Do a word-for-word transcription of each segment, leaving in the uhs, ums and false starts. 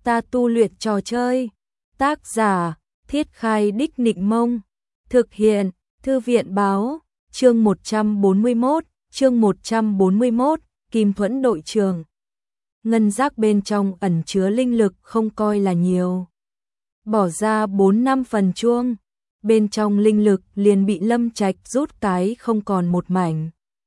Ta tu luyện trò chơi. Tác giả, Thiết Khai Đích Nịnh Mông. Thực hiện, Thư viện báo, chương một trăm bốn mươi mốt, chương một trăm bốn mươi mốt, Kim Thuẫn đội trường. Ngân giác bên trong ẩn chứa linh lực không coi là nhiều. Bỏ ra bốn năm phần chuông, bên trong linh lực liền bị Lâm Trạch rút cái không còn một mảnh.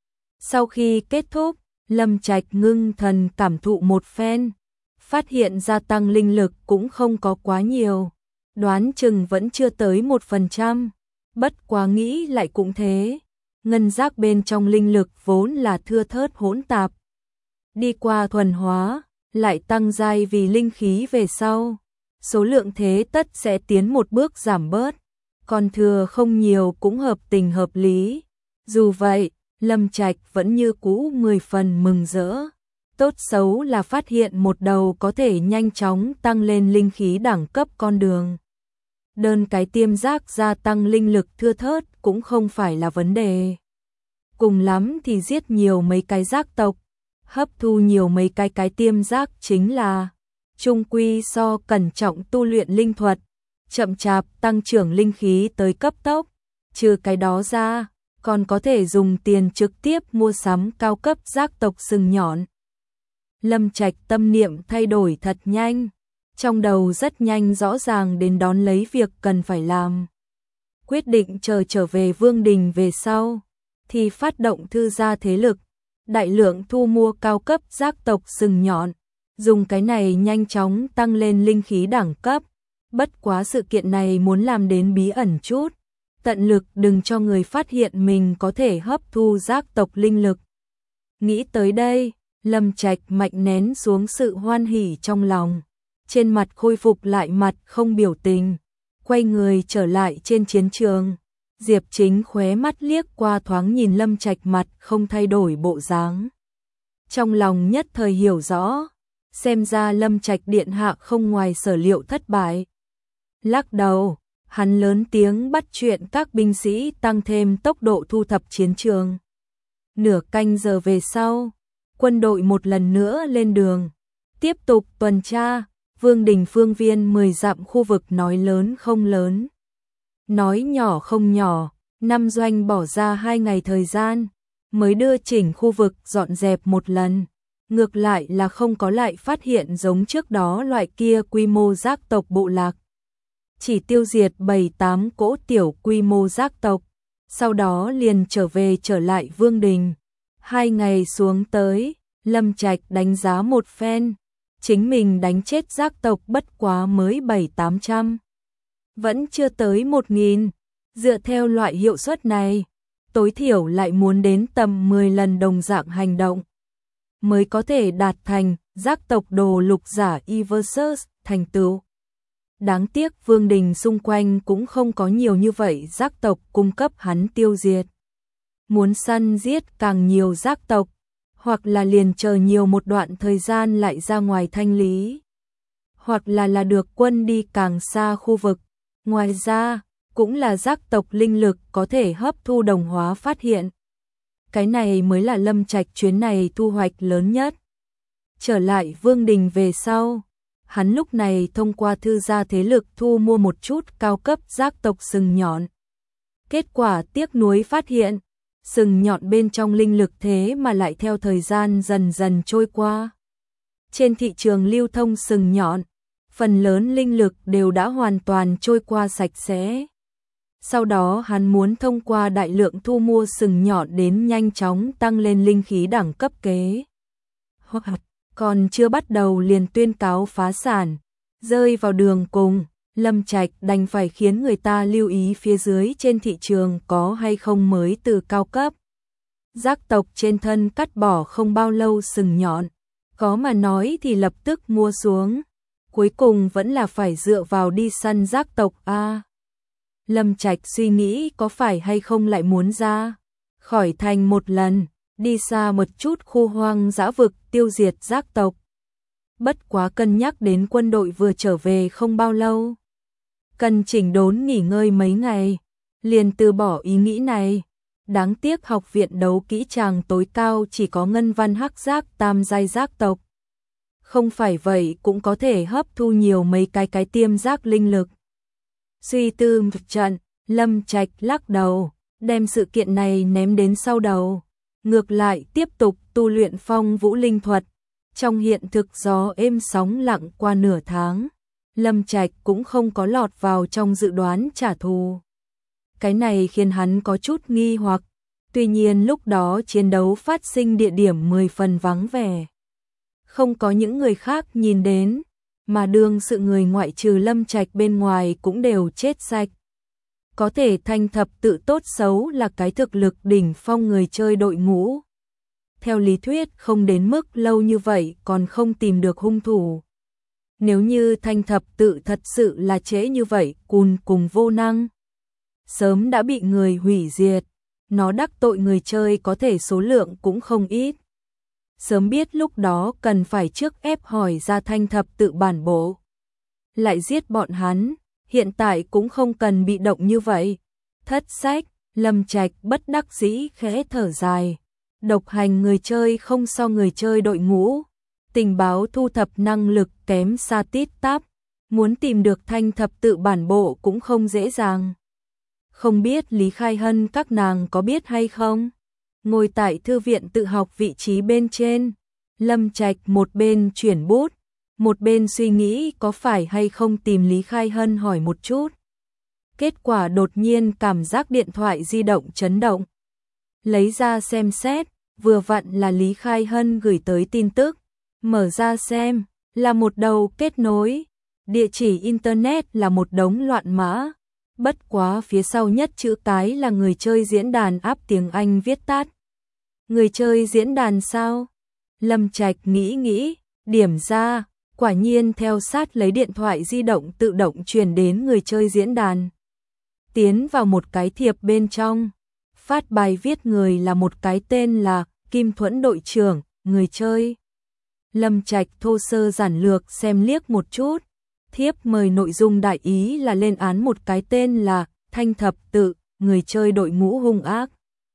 Sau khi kết thúc, Lâm Trạch ngưng thần cảm thụ một phen, phát hiện gia tăng linh lực cũng không có quá nhiều, đoán chừng vẫn chưa tới một phần trăm, bất quá nghĩ lại cũng thế. Ngân giác bên trong linh lực vốn là thưa thớt hỗn tạp, đi qua thuần hóa, lại tăng giai vì linh khí về sau, số lượng thế tất sẽ tiến một bước giảm bớt, còn thừa không nhiều cũng hợp tình hợp lý. Dù vậy, Lâm Trạch vẫn như cũ mười phần mừng rỡ. Tốt xấu là phát hiện một đầu có thể nhanh chóng tăng lên linh khí đẳng cấp con đường. Đơn cái tiêm giác gia tăng linh lực thưa thớt cũng không phải là vấn đề. Cùng lắm thì giết nhiều mấy cái giác tộc, hấp thu nhiều mấy cái cái tiêm giác chính là chung quy so cẩn trọng tu luyện linh thuật, chậm chạp tăng trưởng linh khí tới cấp tốc. Trừ cái đó ra, còn có thể dùng tiền trực tiếp mua sắm cao cấp giác tộc sừng nhọn. Lâm Trạch tâm niệm thay đổi thật nhanh, trong đầu rất nhanh rõ ràng đến đón lấy việc cần phải làm. Quyết định chờ trở về Vương Đình về sau, thì phát động thư gia thế lực, đại lượng thu mua cao cấp giác tộc sừng nhọn, dùng cái này nhanh chóng tăng lên linh khí đẳng cấp. Bất quá sự kiện này muốn làm đến bí ẩn chút, tận lực đừng cho người phát hiện mình có thể hấp thu giác tộc linh lực. Nghĩ tới đây, Lâm Trạch mạnh nén xuống sự hoan hỉ trong lòng, trên mặt khôi phục lại mặt không biểu tình, quay người trở lại trên chiến trường. Diệp Chính khóe mắt liếc qua thoáng nhìn Lâm Trạch mặt không thay đổi bộ dáng, trong lòng nhất thời hiểu rõ, xem ra Lâm Trạch điện hạ không ngoài sở liệu thất bại. Lắc đầu, hắn lớn tiếng bắt chuyện các binh sĩ tăng thêm tốc độ thu thập chiến trường. Nửa canh giờ về sau, quân đội một lần nữa lên đường, tiếp tục tuần tra. Vương Đình phương viên mười dặm khu vực nói lớn không lớn, nói nhỏ không nhỏ, năm doanh bỏ ra hai ngày thời gian, mới đưa chỉnh khu vực dọn dẹp một lần. Ngược lại là không có lại phát hiện giống trước đó loại kia quy mô giác tộc bộ lạc. Chỉ tiêu diệt bảy tám cỗ tiểu quy mô giác tộc, sau đó liền trở về trở lại Vương Đình. Hai ngày xuống tới, Lâm Trạch đánh giá một phen, chính mình đánh chết giác tộc bất quá mới bảy tám trăm, vẫn chưa tới một nghìn. Dựa theo loại hiệu suất này, tối thiểu lại muốn đến tầm mười lần đồng dạng hành động, mới có thể đạt thành giác tộc đồ lục giả Eversus thành tựu. Đáng tiếc Vương Đình xung quanh cũng không có nhiều như vậy giác tộc cung cấp hắn tiêu diệt. Muốn săn giết càng nhiều giác tộc, hoặc là liền chờ nhiều một đoạn thời gian lại ra ngoài thanh lý, hoặc là là được quân đi càng xa khu vực. Ngoài ra, cũng là giác tộc linh lực có thể hấp thu đồng hóa phát hiện. Cái này mới là Lâm Trạch chuyến này thu hoạch lớn nhất. Trở lại Vương Đình về sau, hắn lúc này thông qua thư gia thế lực thu mua một chút cao cấp giác tộc sừng nhọn. Kết quả tiếc nuối phát hiện, sừng nhọn bên trong linh lực thế mà lại theo thời gian dần dần trôi qua. Trên thị trường lưu thông sừng nhọn, phần lớn linh lực đều đã hoàn toàn trôi qua sạch sẽ. Sau đó hắn muốn thông qua đại lượng thu mua sừng nhọn đến nhanh chóng tăng lên linh khí đẳng cấp kế. Hoặc còn chưa bắt đầu liền tuyên cáo phá sản, rơi vào đường cùng, Lâm Trạch đành phải khiến người ta lưu ý phía dưới trên thị trường có hay không mới từ cao cấp giác tộc trên thân cắt bỏ không bao lâu sừng nhọn, có mà nói thì lập tức mua xuống, cuối cùng vẫn là phải dựa vào đi săn giác tộc a. Lâm Trạch suy nghĩ có phải hay không lại muốn ra khỏi thành một lần, đi xa một chút khu hoang dã vực tiêu diệt giác tộc. Bất quá cân nhắc đến quân đội vừa trở về không bao lâu, cần chỉnh đốn nghỉ ngơi mấy ngày, liền từ bỏ ý nghĩ này. Đáng tiếc học viện đấu kỹ tràng tối cao chỉ có ngân văn hắc giác tam giai giác tộc, không phải vậy cũng có thể hấp thu nhiều mấy cái cái tiêm giác linh lực. Suy tư một trận, Lâm Trạch lắc đầu, đem sự kiện này ném đến sau đầu. Ngược lại tiếp tục tu luyện phong vũ linh thuật. Trong hiện thực gió êm sóng lặng qua nửa tháng, Lâm Trạch cũng không có lọt vào trong dự đoán trả thù. Cái này khiến hắn có chút nghi hoặc. Tuy nhiên lúc đó chiến đấu phát sinh địa điểm mười phần vắng vẻ. Không có những người khác nhìn đến, mà đương sự người ngoại trừ Lâm Trạch bên ngoài cũng đều chết sạch. Có thể thanh thập tự tốt xấu là cái thực lực đỉnh phong người chơi đội ngũ. Theo lý thuyết không đến mức lâu như vậy còn không tìm được hung thủ. Nếu như thanh thập tự thật sự là trễ như vậy cùn cùng vô năng, sớm đã bị người hủy diệt. Nó đắc tội người chơi có thể số lượng cũng không ít. Sớm biết lúc đó cần phải trước ép hỏi ra thanh thập tự bản bộ. Lại giết bọn hắn, hiện tại cũng không cần bị động như vậy. Thất sách, Lâm Trạch bất đắc dĩ khẽ thở dài. Độc hành người chơi không so người chơi đội ngũ. Tình báo thu thập năng lực kém xa tít tắp. Muốn tìm được thanh thập tự bản bộ cũng không dễ dàng. Không biết Lý Khai Hân các nàng có biết hay không? Ngồi tại thư viện tự học vị trí bên trên, Lâm Trạch một bên chuyển bút, một bên suy nghĩ có phải hay không tìm Lý Khai Hân hỏi một chút. Kết quả đột nhiên cảm giác điện thoại di động chấn động. Lấy ra xem xét, vừa vặn là Lý Khai Hân gửi tới tin tức. Mở ra xem, là một đầu kết nối. Địa chỉ internet là một đống loạn mã. Bất quá phía sau nhất chữ cái là người chơi diễn đàn áp tiếng Anh viết tắt. Người chơi diễn đàn sao? Lâm Trạch nghĩ nghĩ, điểm ra, quả nhiên theo sát lấy điện thoại di động tự động truyền đến người chơi diễn đàn. Tiến vào một cái thiệp bên trong, phát bài viết người là một cái tên là Kim Thuẫn đội trưởng, người chơi. Lâm Trạch thô sơ giản lược xem liếc một chút. Thiếp mời nội dung đại ý là lên án một cái tên là Thanh Thập Tự, người chơi đội ngũ hung ác.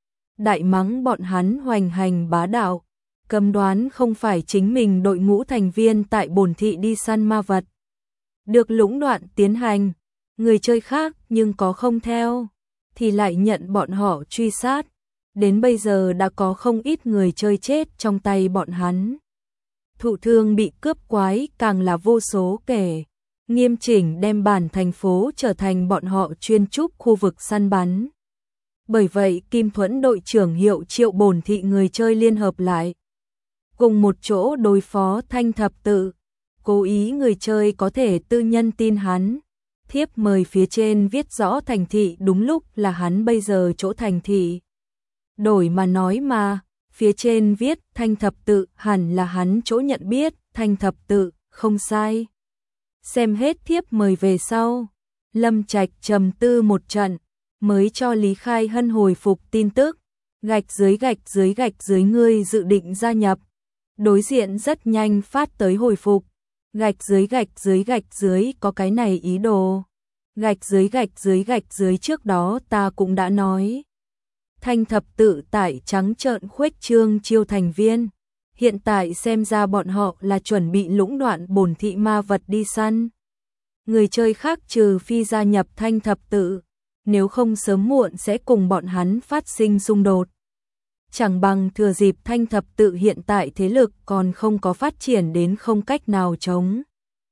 Đại mắng bọn hắn hoành hành bá đạo, cấm đoán không phải chính mình đội ngũ thành viên tại bổn thị đi săn ma vật. Được lũng đoạn tiến hành, người chơi khác nhưng có không theo, thì lại nhận bọn họ truy sát. Đến bây giờ đã có không ít người chơi chết trong tay bọn hắn. Thụ thương bị cướp quái càng là vô số kể. Nghiêm chỉnh đem bản thành phố trở thành bọn họ chuyên trúc khu vực săn bắn. Bởi vậy Kim Thuẫn đội trưởng hiệu triệu bổn thị người chơi liên hợp lại. Cùng một chỗ đối phó Thanh Thập Tự. Cố ý người chơi có thể tư nhân tin hắn. Thiếp mời phía trên viết rõ thành thị đúng lúc là hắn bây giờ chỗ thành thị. Đổi mà nói mà, phía trên viết Thanh Thập Tự hẳn là hắn chỗ nhận biết Thanh Thập Tự, không sai. Xem hết thiếp mời về sau, Lâm Trạch trầm tư một trận, mới cho Lý Khai Hân hồi phục tin tức, gạch dưới gạch dưới gạch dưới ngươi dự định gia nhập. Đối diện rất nhanh phát tới hồi phục, gạch dưới gạch dưới gạch dưới có cái này ý đồ. Gạch dưới gạch dưới gạch dưới trước đó ta cũng đã nói. Thanh Thập Tự tại trắng trợn khuếch trương chiêu thành viên. Hiện tại xem ra bọn họ là chuẩn bị lũng đoạn bổn thị ma vật đi săn. Người chơi khác trừ phi gia nhập Thanh Thập Tự, nếu không sớm muộn sẽ cùng bọn hắn phát sinh xung đột. Chẳng bằng thừa dịp Thanh Thập Tự hiện tại thế lực còn không có phát triển đến không cách nào chống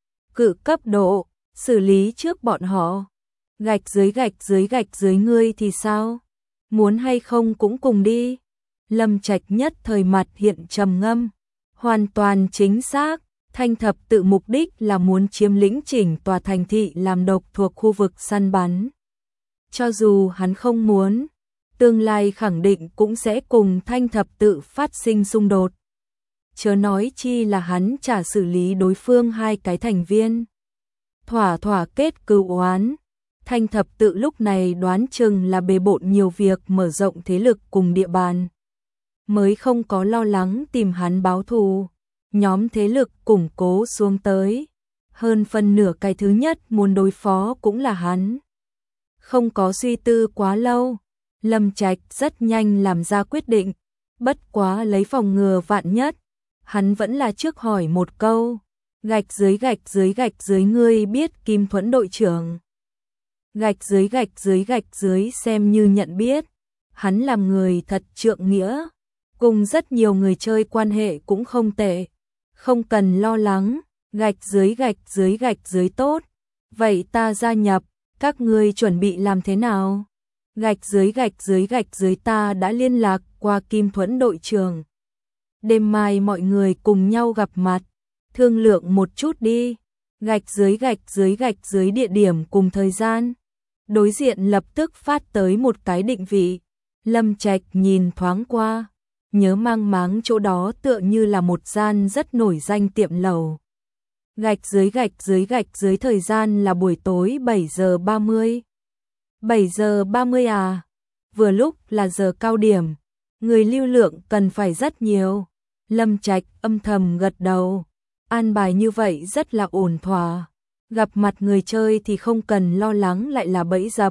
cự cấp độ, xử lý trước bọn họ. Gạch dưới gạch dưới gạch dưới ngươi thì sao? Muốn hay không cũng cùng đi. Lâm Trạch nhất thời mặt hiện trầm ngâm. Hoàn toàn chính xác, Thanh Thập Tự mục đích là muốn chiếm lĩnh chỉnh tòa thành thị làm độc thuộc khu vực săn bắn. Cho dù hắn không muốn, tương lai khẳng định cũng sẽ cùng Thanh Thập Tự phát sinh xung đột. Chớ nói chi là hắn trả xử lý đối phương hai cái thành viên. Thỏa thỏa kết cừu oán. Thanh Thập Tự lúc này đoán chừng là bề bộn nhiều việc mở rộng thế lực cùng địa bàn. Mới không có lo lắng tìm hắn báo thù. Nhóm thế lực củng cố xuống tới. Hơn phân nửa cái thứ nhất muốn đối phó cũng là hắn. Không có suy tư quá lâu, Lâm Trạch rất nhanh làm ra quyết định. Bất quá lấy phòng ngừa vạn nhất, hắn vẫn là trước hỏi một câu, gạch dưới gạch dưới gạch dưới ngươi biết Kim Thuẫn đội trưởng. Gạch dưới gạch dưới gạch dưới xem như nhận biết, hắn làm người thật trượng nghĩa, cùng rất nhiều người chơi quan hệ cũng không tệ, không cần lo lắng, gạch dưới gạch dưới gạch dưới tốt, vậy ta gia nhập, các ngươi chuẩn bị làm thế nào? Gạch dưới gạch dưới gạch dưới ta đã liên lạc qua Kim Thuẫn đội trưởng. Đêm mai mọi người cùng nhau gặp mặt, thương lượng một chút đi, gạch dưới gạch dưới gạch dưới địa điểm cùng thời gian. Đối diện lập tức phát tới một cái định vị, Lâm Trạch nhìn thoáng qua, nhớ mang máng chỗ đó tựa như là một gian rất nổi danh tiệm lẩu. Gạch dưới gạch dưới gạch dưới thời gian là buổi tối bảy giờ ba mươi. bảy giờ ba mươi à? Vừa lúc là giờ cao điểm, người lưu lượng cần phải rất nhiều. Lâm Trạch âm thầm gật đầu, an bài như vậy rất là ổn thỏa. Gặp mặt người chơi thì không cần lo lắng lại là bẫy dập.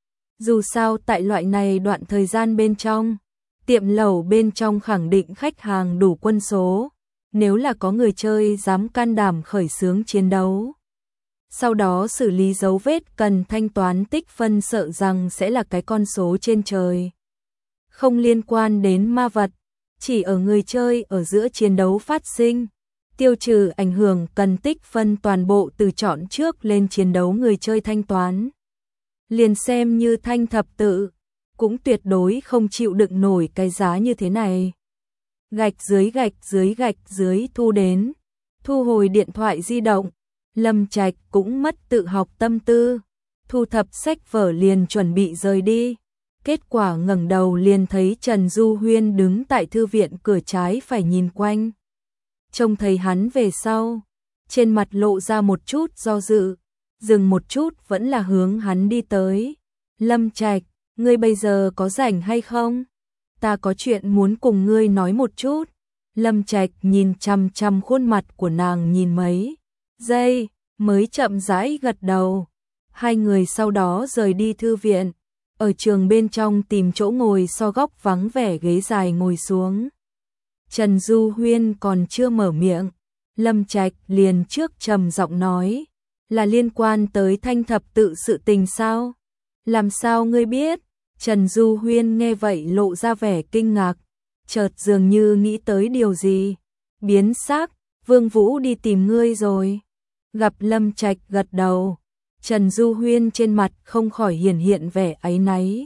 Dù sao tại loại này đoạn thời gian bên trong, tiệm lẩu bên trong khẳng định khách hàng đủ quân số, nếu là có người chơi dám can đảm khởi xướng chiến đấu. Sau đó xử lý dấu vết cần thanh toán tích phân sợ rằng sẽ là cái con số trên trời. Không liên quan đến ma vật, chỉ ở người chơi ở giữa chiến đấu phát sinh. Tiêu trừ ảnh hưởng cần tích phân toàn bộ từ chọn trước lên chiến đấu người chơi thanh toán. Liền xem như Thanh Thập Tự, cũng tuyệt đối không chịu đựng nổi cái giá như thế này. Gạch dưới gạch dưới gạch dưới thu đến, thu hồi điện thoại di động, Lâm Trạch cũng mất tự học tâm tư, thu thập sách vở liền chuẩn bị rời đi. Kết quả ngẩng đầu liền thấy Trần Du Huyên đứng tại thư viện cửa trái phải nhìn quanh. Trông thấy hắn về sau, trên mặt lộ ra một chút do dự, dừng một chút vẫn là hướng hắn đi tới. Lâm Trạch, ngươi bây giờ có rảnh hay không? Ta có chuyện muốn cùng ngươi nói một chút. Lâm Trạch nhìn chằm chằm khuôn mặt của nàng nhìn mấy giây, mới chậm rãi gật đầu. Hai người sau đó rời đi thư viện, ở trường bên trong tìm chỗ ngồi so góc vắng vẻ ghế dài ngồi xuống. Trần Du Huyên còn chưa mở miệng, Lâm Trạch liền trước trầm giọng nói, là liên quan tới Thanh Thập Tự sự tình sao? Làm sao ngươi biết? Trần Du Huyên nghe vậy lộ ra vẻ kinh ngạc, chợt dường như nghĩ tới điều gì, biến sắc, Vương Vũ đi tìm ngươi rồi. Gặp Lâm Trạch gật đầu, Trần Du Huyên trên mặt không khỏi hiển hiện vẻ áy náy.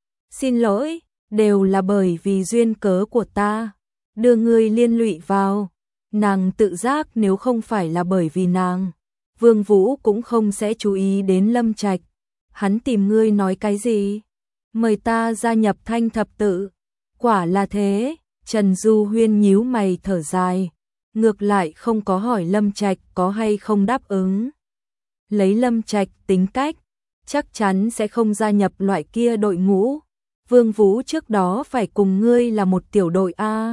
Xin lỗi, đều là bởi vì duyên cớ của ta, đưa ngươi liên lụy vào. Nàng tự giác nếu không phải là bởi vì nàng, Vương Vũ cũng không sẽ chú ý đến Lâm Trạch. Hắn tìm ngươi nói cái gì? Mời ta gia nhập Thanh Thập Tự. Quả là thế, Trần Du Huyên nhíu mày thở dài, ngược lại không có hỏi Lâm Trạch có hay không đáp ứng. Lấy Lâm Trạch tính cách, chắc chắn sẽ không gia nhập loại kia đội ngũ. Vương Vũ trước đó phải cùng ngươi là một tiểu đội A.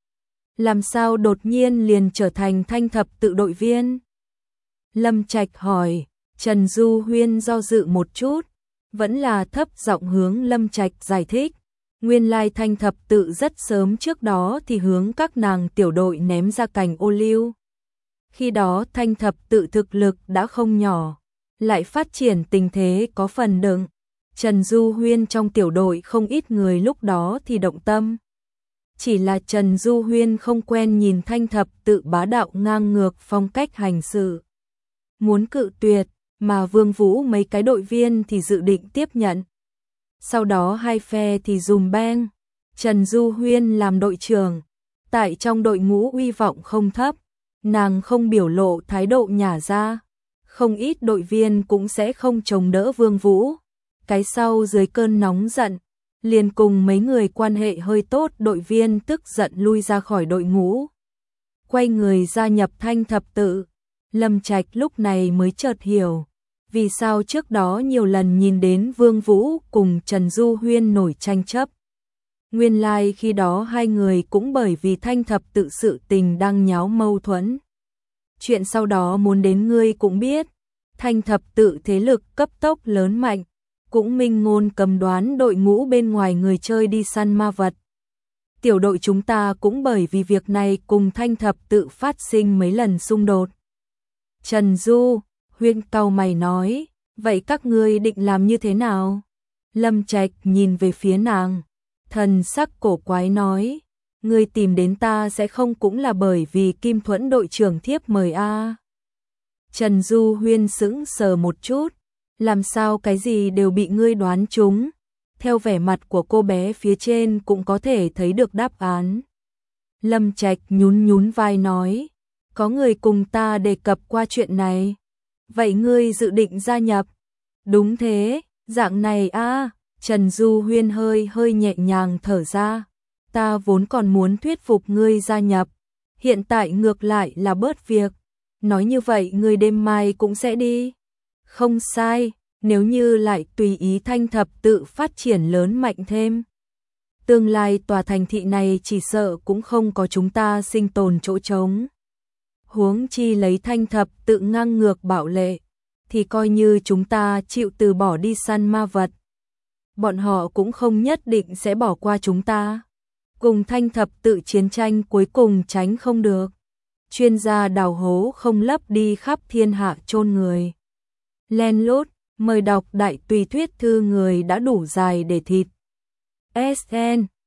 Làm sao đột nhiên liền trở thành Thanh Thập Tự đội viên? Lâm Trạch hỏi. Trần Du Huyên do dự một chút, vẫn là thấp giọng hướng Lâm Trạch giải thích. Nguyên lai Thanh Thập Tự rất sớm trước đó thì hướng các nàng tiểu đội ném ra cành ô liu. Khi đó Thanh Thập Tự thực lực đã không nhỏ, lại phát triển tình thế có phần đựng. Trần Du Huyên trong tiểu đội không ít người lúc đó thì động tâm. Chỉ là Trần Du Huyên không quen nhìn Thanh Thập Tự bá đạo ngang ngược phong cách hành sự. Muốn cự tuyệt, mà Vương Vũ mấy cái đội viên thì dự định tiếp nhận. Sau đó hai phe thì dùm beng, Trần Du Huyên làm đội trưởng, tại trong đội ngũ uy vọng không thấp, nàng không biểu lộ thái độ nhả ra, không ít đội viên cũng sẽ không chống đỡ Vương Vũ. Cái sau dưới cơn nóng giận, liền cùng mấy người quan hệ hơi tốt đội viên tức giận lui ra khỏi đội ngũ, quay người gia nhập Thanh Thập Tự. Lâm Trạch lúc này mới chợt hiểu, vì sao trước đó nhiều lần nhìn đến Vương Vũ cùng Trần Du Huyên nổi tranh chấp. Nguyên lai like khi đó hai người cũng bởi vì Thanh Thập Tự sự tình đang nháo mâu thuẫn. Chuyện sau đó muốn đến ngươi cũng biết, Thanh Thập Tự thế lực cấp tốc lớn mạnh, cũng minh ngôn cầm đoán đội ngũ bên ngoài người chơi đi săn ma vật. Tiểu đội chúng ta cũng bởi vì việc này cùng Thanh Thập Tự phát sinh mấy lần xung đột. Trần Du Huyên cau mày nói, vậy các ngươi định làm như thế nào? Lâm Trạch nhìn về phía nàng, thần sắc cổ quái nói, ngươi tìm đến ta sẽ không cũng là bởi vì Kim Thuẫn đội trưởng thiếp mời a? À? Trần Du Huyên sững sờ một chút, làm sao cái gì đều bị ngươi đoán trúng? Theo vẻ mặt của cô bé phía trên cũng có thể thấy được đáp án. Lâm Trạch nhún nhún vai nói, có người cùng ta đề cập qua chuyện này. Vậy ngươi dự định gia nhập? Đúng thế, dạng này a. À? Trần Du Huyên hơi hơi nhẹ nhàng thở ra. Ta vốn còn muốn thuyết phục ngươi gia nhập, hiện tại ngược lại là bớt việc. Nói như vậy ngươi đêm mai cũng sẽ đi. Không sai, nếu như lại tùy ý Thanh Thập Tự phát triển lớn mạnh thêm, tương lai tòa thành thị này chỉ sợ cũng không có chúng ta sinh tồn chỗ trống. Huống chi lấy Thanh Thập Tự ngang ngược bạo lệ, thì coi như chúng ta chịu từ bỏ đi săn ma vật, bọn họ cũng không nhất định sẽ bỏ qua chúng ta. Cùng Thanh Thập Tự chiến tranh cuối cùng tránh không được. Chuyên gia đào hố không lấp đi khắp thiên hạ chôn người. Len lút, mời đọc đại tùy thuyết thư người đã đủ dài để thịt. ét en